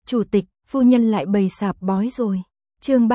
Chủ tịch, phu nhân lại bày sạp bói rồi. Chương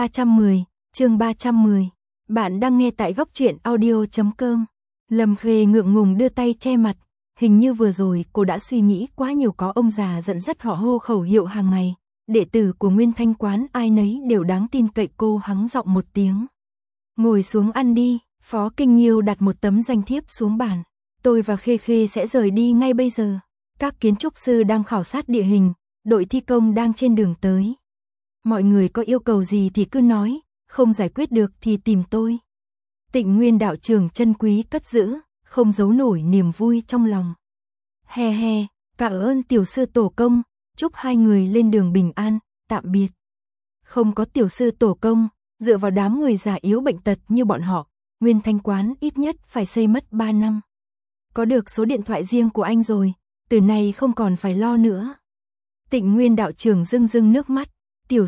310. Bạn đang nghe tại góc truyện audio.com. Lâm Khê ngượng ngùng đưa tay che mặt, hình như vừa rồi cô đã suy nghĩ quá nhiều, có ông già dẫn dắt họ hô khẩu hiệu hàng ngày. Đệ tử của Nguyên Thanh quán ai nấy đều đáng tin cậy, cô hắng giọng một tiếng. Ngồi xuống ăn đi. Phó Kinh Nghiêu đặt một tấm danh thiếp xuống bàn. Tôi và Khê Khê sẽ rời đi ngay bây giờ. Các kiến trúc sư đang khảo sát địa hình, đội thi công đang trên đường tới. Mọi người có yêu cầu gì thì cứ nói, không giải quyết được thì tìm tôi. Tịnh Nguyên đạo trưởng chân quý cất giữ, không giấu nổi niềm vui trong lòng. He he, cảm ơn tiểu sư tổ công, chúc hai người lên đường bình an, tạm biệt. Không có tiểu sư tổ công, dựa vào đám người già yếu bệnh tật như bọn họ, Nguyên Thanh quán ít nhất phải xây mất 3 năm. Có được số điện thoại riêng của anh rồi, từ nay không còn phải lo nữa. Tịnh Nguyên đạo trưởng rưng rưng nước mắt, tiểu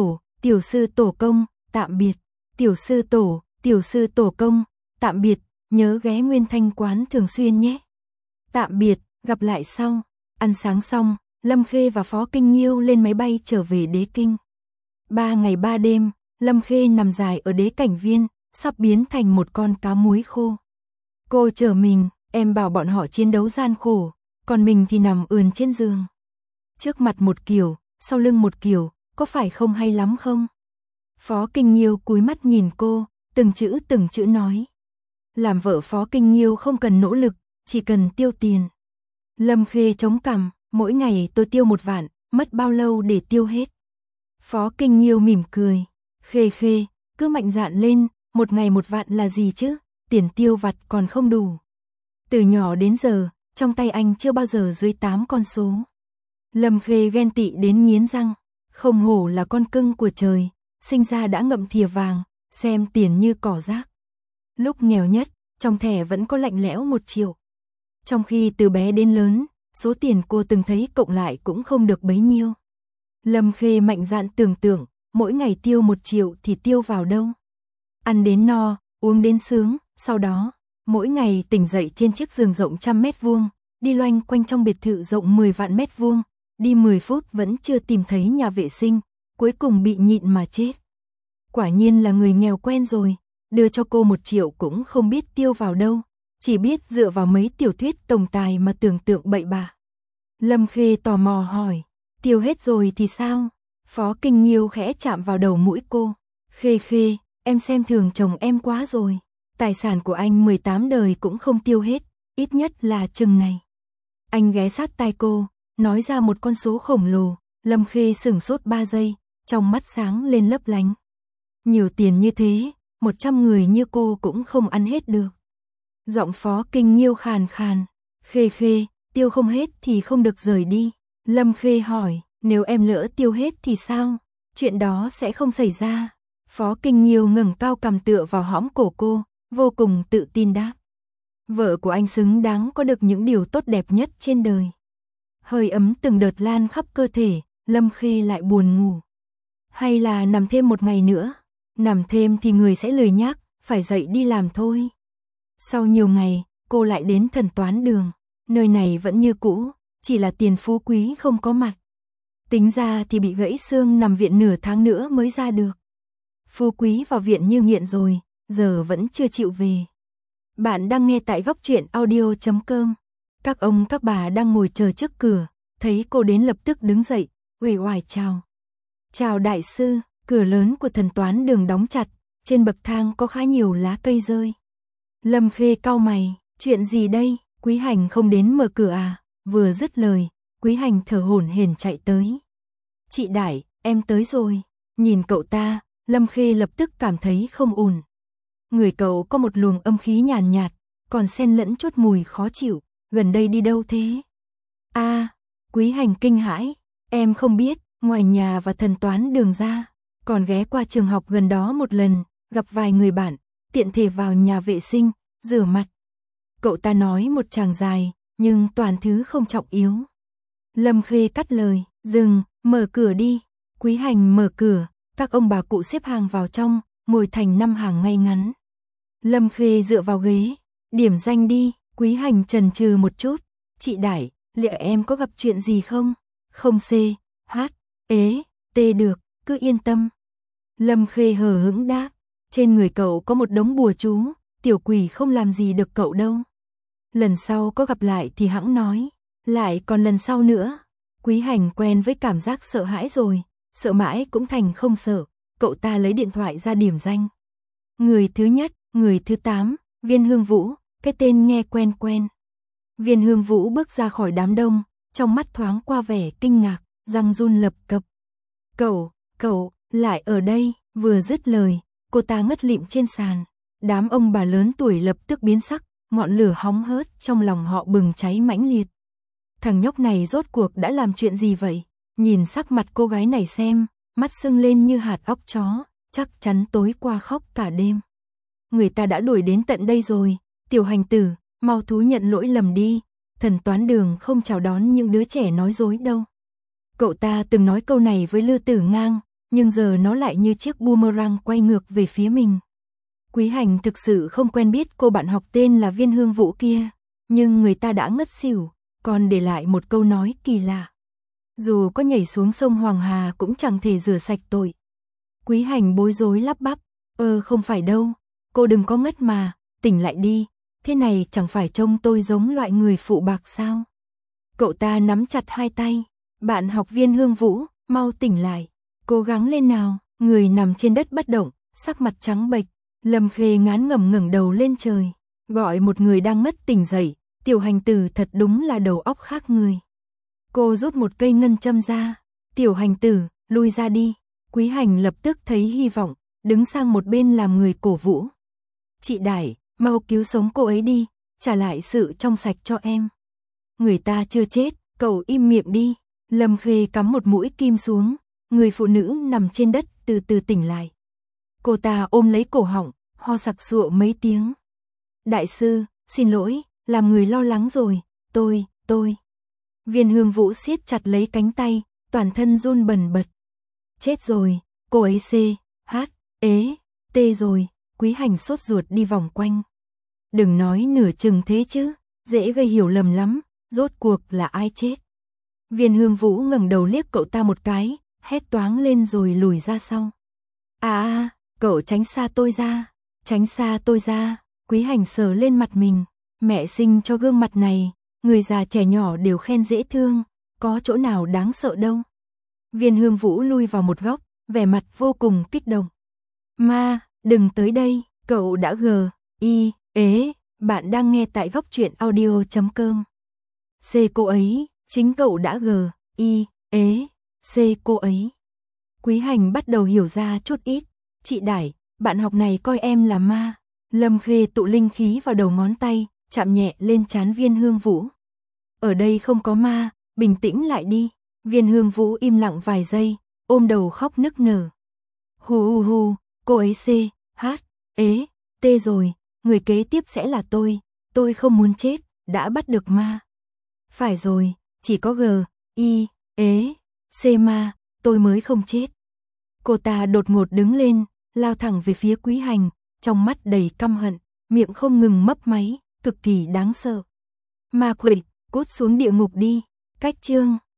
sư tổ công, tạm biệt. Tiểu sư tổ công, tạm biệt, nhớ ghé Nguyên Thanh quán thường xuyên nhé. Tạm biệt, gặp lại sau. Ăn sáng xong, Lâm Khê và Phó Kinh Nghiêu lên máy bay trở về Đế Kinh. 3 ngày 3 đêm, Lâm Khê nằm dài ở Đế Cảnh Viên, sắp biến thành một con cá muối khô. Cô chở mình, em bảo bọn họ chiến đấu gian khổ, còn mình thì nằm ườn trên giường. Trước mặt một kiểu, sau lưng một kiểu, có phải không hay lắm không? Phó Kinh Nghiêu cúi mắt nhìn cô, từng chữ nói. Làm vợ Phó Kinh Nghiêu không cần nỗ lực, chỉ cần tiêu tiền. Lâm Khê chống cằm, mỗi ngày tôi tiêu 1 vạn, mất bao lâu để tiêu hết? Phó Kinh Nghiêu mỉm cười. Khê, cứ mạnh dạn lên, 1 ngày 1 vạn là gì chứ, tiền tiêu vặt còn không đủ. Từ nhỏ đến giờ, trong tay anh chưa bao giờ dưới 8 con số. Lâm Khê ghen tị đến nghiến răng, không hổ là con cưng của trời, sinh ra đã ngậm thìa vàng, xem tiền như cỏ rác. Lúc nghèo nhất, trong thẻ vẫn có lạnh lẽo 1 triệu. Trong khi từ bé đến lớn, số tiền cô từng thấy cộng lại cũng không được bấy nhiêu. Lâm Khê mạnh dạn tưởng tượng, mỗi ngày tiêu 1 triệu thì tiêu vào đâu. Ăn đến no, uống đến sướng, sau đó, mỗi ngày tỉnh dậy trên chiếc giường rộng 100 mét vuông, đi loanh quanh trong biệt thự rộng 10 vạn mét vuông, đi 10 phút vẫn chưa tìm thấy nhà vệ sinh, cuối cùng bị nhịn mà chết. Quả nhiên là người nghèo quen rồi, đưa cho cô 1 triệu cũng không biết tiêu vào đâu, chỉ biết dựa vào mấy tiểu thuyết tổng tài mà tưởng tượng bậy bạ. Lâm Khê tò mò hỏi, tiêu hết rồi thì sao? Phó Kinh Nghiêu khẽ chạm vào đầu mũi cô. Khê, em xem thường chồng em quá rồi. Tài sản của anh 18 đời cũng không tiêu hết, ít nhất là chừng này. Anh ghé sát tai cô, nói ra một con số khổng lồ. Lâm Khê sửng sốt 3 giây, trong mắt sáng lên lấp lánh. Nhiều tiền như thế, 100 người như cô cũng không ăn hết được. Giọng Phó Kinh Nghiêu khàn khàn. Khê, tiêu không hết thì không được rời đi. Lâm Khê hỏi, nếu em lỡ tiêu hết thì sao? Chuyện đó sẽ không xảy ra. Phó Kinh Nghiêu ngẩng cao cằm tựa vào hõm cổ cô, vô cùng tự tin đáp. Vợ của anh xứng đáng có được những điều tốt đẹp nhất trên đời. Hơi ấm từng đợt lan khắp cơ thể, Lâm Khê lại buồn ngủ. Hay là nằm thêm 1 ngày nữa? Nằm thêm thì người sẽ lười nhác, phải dậy đi làm thôi. Sau nhiều ngày, cô lại đến Thần Toán Đường. Nơi này vẫn như cũ, chỉ là Tiền Phú Quý không có mặt. Tính ra thì bị gãy xương nằm viện nửa tháng nữa mới ra được. Phú Quý vào viện như nghiện rồi, giờ vẫn chưa chịu về. Bạn đang nghe tại góc truyện audio.com. Các ông các bà đang ngồi chờ trước cửa, thấy cô đến lập tức đứng dậy, uể oải chào. Chào đại sư, cửa lớn của Thần Toán Đường đóng chặt, trên bậc thang có khá nhiều lá cây rơi. Lâm Khê cau mày, chuyện gì đây, Quý Hành không đến mở cửa à? Vừa dứt lời, Quý Hành thở hổn hển chạy tới. Chị Đại, em tới rồi. Nhìn cậu ta, Lâm Khê lập tức cảm thấy không ổn. Người cậu có một luồng âm khí nhàn nhạt, còn xen lẫn chút mùi khó chịu, gần đây đi đâu thế? Quý Hành kinh hãi, em không biết, ngoài nhà và Thần Toán Đường ra, còn ghé qua trường học gần đó một lần, gặp vài người bạn, tiện thể vào nhà vệ sinh, rửa mặt. Cậu ta nói một tràng dài, nhưng toàn thứ không trọng yếu. Lâm Khê cắt lời, dừng, mở cửa đi. Quý Hành mở cửa, các ông bà cụ xếp hàng vào trong, ngồi thành 5 hàng ngay ngắn. Lâm Khê dựa vào ghế, điểm danh đi. Quý Hành chần chừ một chút, chị Đại, liệu em có gặp chuyện gì không? Không C, H, ế, tê được, cứ yên tâm. Lâm Khê hờ hững đáp, trên người cậu có một đống bùa chú, tiểu quỷ không làm gì được cậu đâu. Lần sau có gặp lại thì hẵng nói, lại còn lần sau nữa. Quý Hành quen với cảm giác sợ hãi rồi, sợ mãi cũng thành không sợ, cậu ta lấy điện thoại ra điểm danh. Người thứ nhất, người thứ 8, Viên Hương Vũ, cái tên nghe quen quen. Viên Hương Vũ bước ra khỏi đám đông, trong mắt thoáng qua vẻ kinh ngạc, răng run lập cập. Cậu, lại ở đây, vừa dứt lời, cô ta ngất lịm trên sàn. Đám ông bà lớn tuổi lập tức biến sắc, ngọn lửa hóng hớt trong lòng họ bừng cháy mãnh liệt. Thằng nhóc này rốt cuộc đã làm chuyện gì vậy? Nhìn sắc mặt cô gái này xem, mắt sưng lên như hạt óc chó, chắc chắn tối qua khóc cả đêm. Người ta đã đuổi đến tận đây rồi, Tiểu Hành Tử, mau thú nhận lỗi lầm đi, thần toán đường không chào đón những đứa trẻ nói dối đâu. Cậu ta từng nói câu này với Lư Tử Ngang, nhưng giờ nó lại như chiếc boomerang quay ngược về phía mình. Quý Hành thực sự không quen biết cô bạn học tên là Viên Hương Vũ kia, nhưng người ta đã ngất xỉu, còn để lại một câu nói kỳ lạ. Dù có nhảy xuống sông Hoàng Hà cũng chẳng thể rửa sạch tội. Quý Hành bối rối lắp bắp, không phải đâu, cô đừng có ngất mà, tỉnh lại đi, thế này chẳng phải trông tôi giống loại người phụ bạc sao? Cậu ta nắm chặt hai tay, bạn học Viên Hương Vũ, mau tỉnh lại, cố gắng lên nào. Người nằm trên đất bất động, sắc mặt trắng bệch. Lâm Khê ngán ngẩm ngẩng đầu lên trời, gọi một người đang ngất tỉnh dậy, Tiểu Hành Tử thật đúng là đầu óc khác người. Cô rút một cây ngân châm ra, Tiểu Hành Tử, lui ra đi. Quý Hành lập tức thấy hy vọng, đứng sang một bên làm người cổ vũ. Chị Đại, mau cứu sống cô ấy đi, trả lại sự trong sạch cho em. Người ta chưa chết, cậu im miệng đi. Lâm Khê cắm một mũi kim xuống, người phụ nữ nằm trên đất từ từ tỉnh lại. Cô ta ôm lấy cổ họng, ho sặc sụa mấy tiếng. Đại sư, xin lỗi, làm người lo lắng rồi, tôi. Viên Hương Vũ siết chặt lấy cánh tay, toàn thân run bần bật. Chết rồi, cô ấy tê rồi. Quý Hành sốt ruột đi vòng quanh. Đừng nói nửa chừng thế chứ, dễ gây hiểu lầm lắm, rốt cuộc là ai chết. Viên Hương Vũ ngẩng đầu liếc cậu ta một cái, hét toáng lên rồi lùi ra sau. Cậu tránh xa tôi ra, Quý Hành sờ lên mặt mình, mẹ sinh cho gương mặt này, người già trẻ nhỏ đều khen dễ thương, có chỗ nào đáng sợ đâu. Viên Hương Vũ lui vào một góc, vẻ mặt vô cùng kích động. Ma, đừng tới đây, cậu đã bạn đang nghe tại goctruyện.audio.com. Cô ấy, chính cậu đã cô ấy. Quý Hành bắt đầu hiểu ra chút ít. Chị Đại, bạn học này coi em là ma. Lâm Khê tụ linh khí vào đầu ngón tay, chạm nhẹ lên trán Viên Hương Vũ. Ở đây không có ma, bình tĩnh lại đi. Viên Hương Vũ im lặng vài giây, ôm đầu khóc nức nở. Hù, cô ấy tê rồi, người kế tiếp sẽ là tôi không muốn chết, đã bắt được ma. Phải rồi, chỉ có ma, tôi mới không chết. Cô ta đột ngột đứng lên, lao thẳng về phía Quý Hành, trong mắt đầy căm hận, miệng không ngừng mấp máy, cực kỳ đáng sợ. Ma quỷ, cút xuống địa ngục đi. Cách chương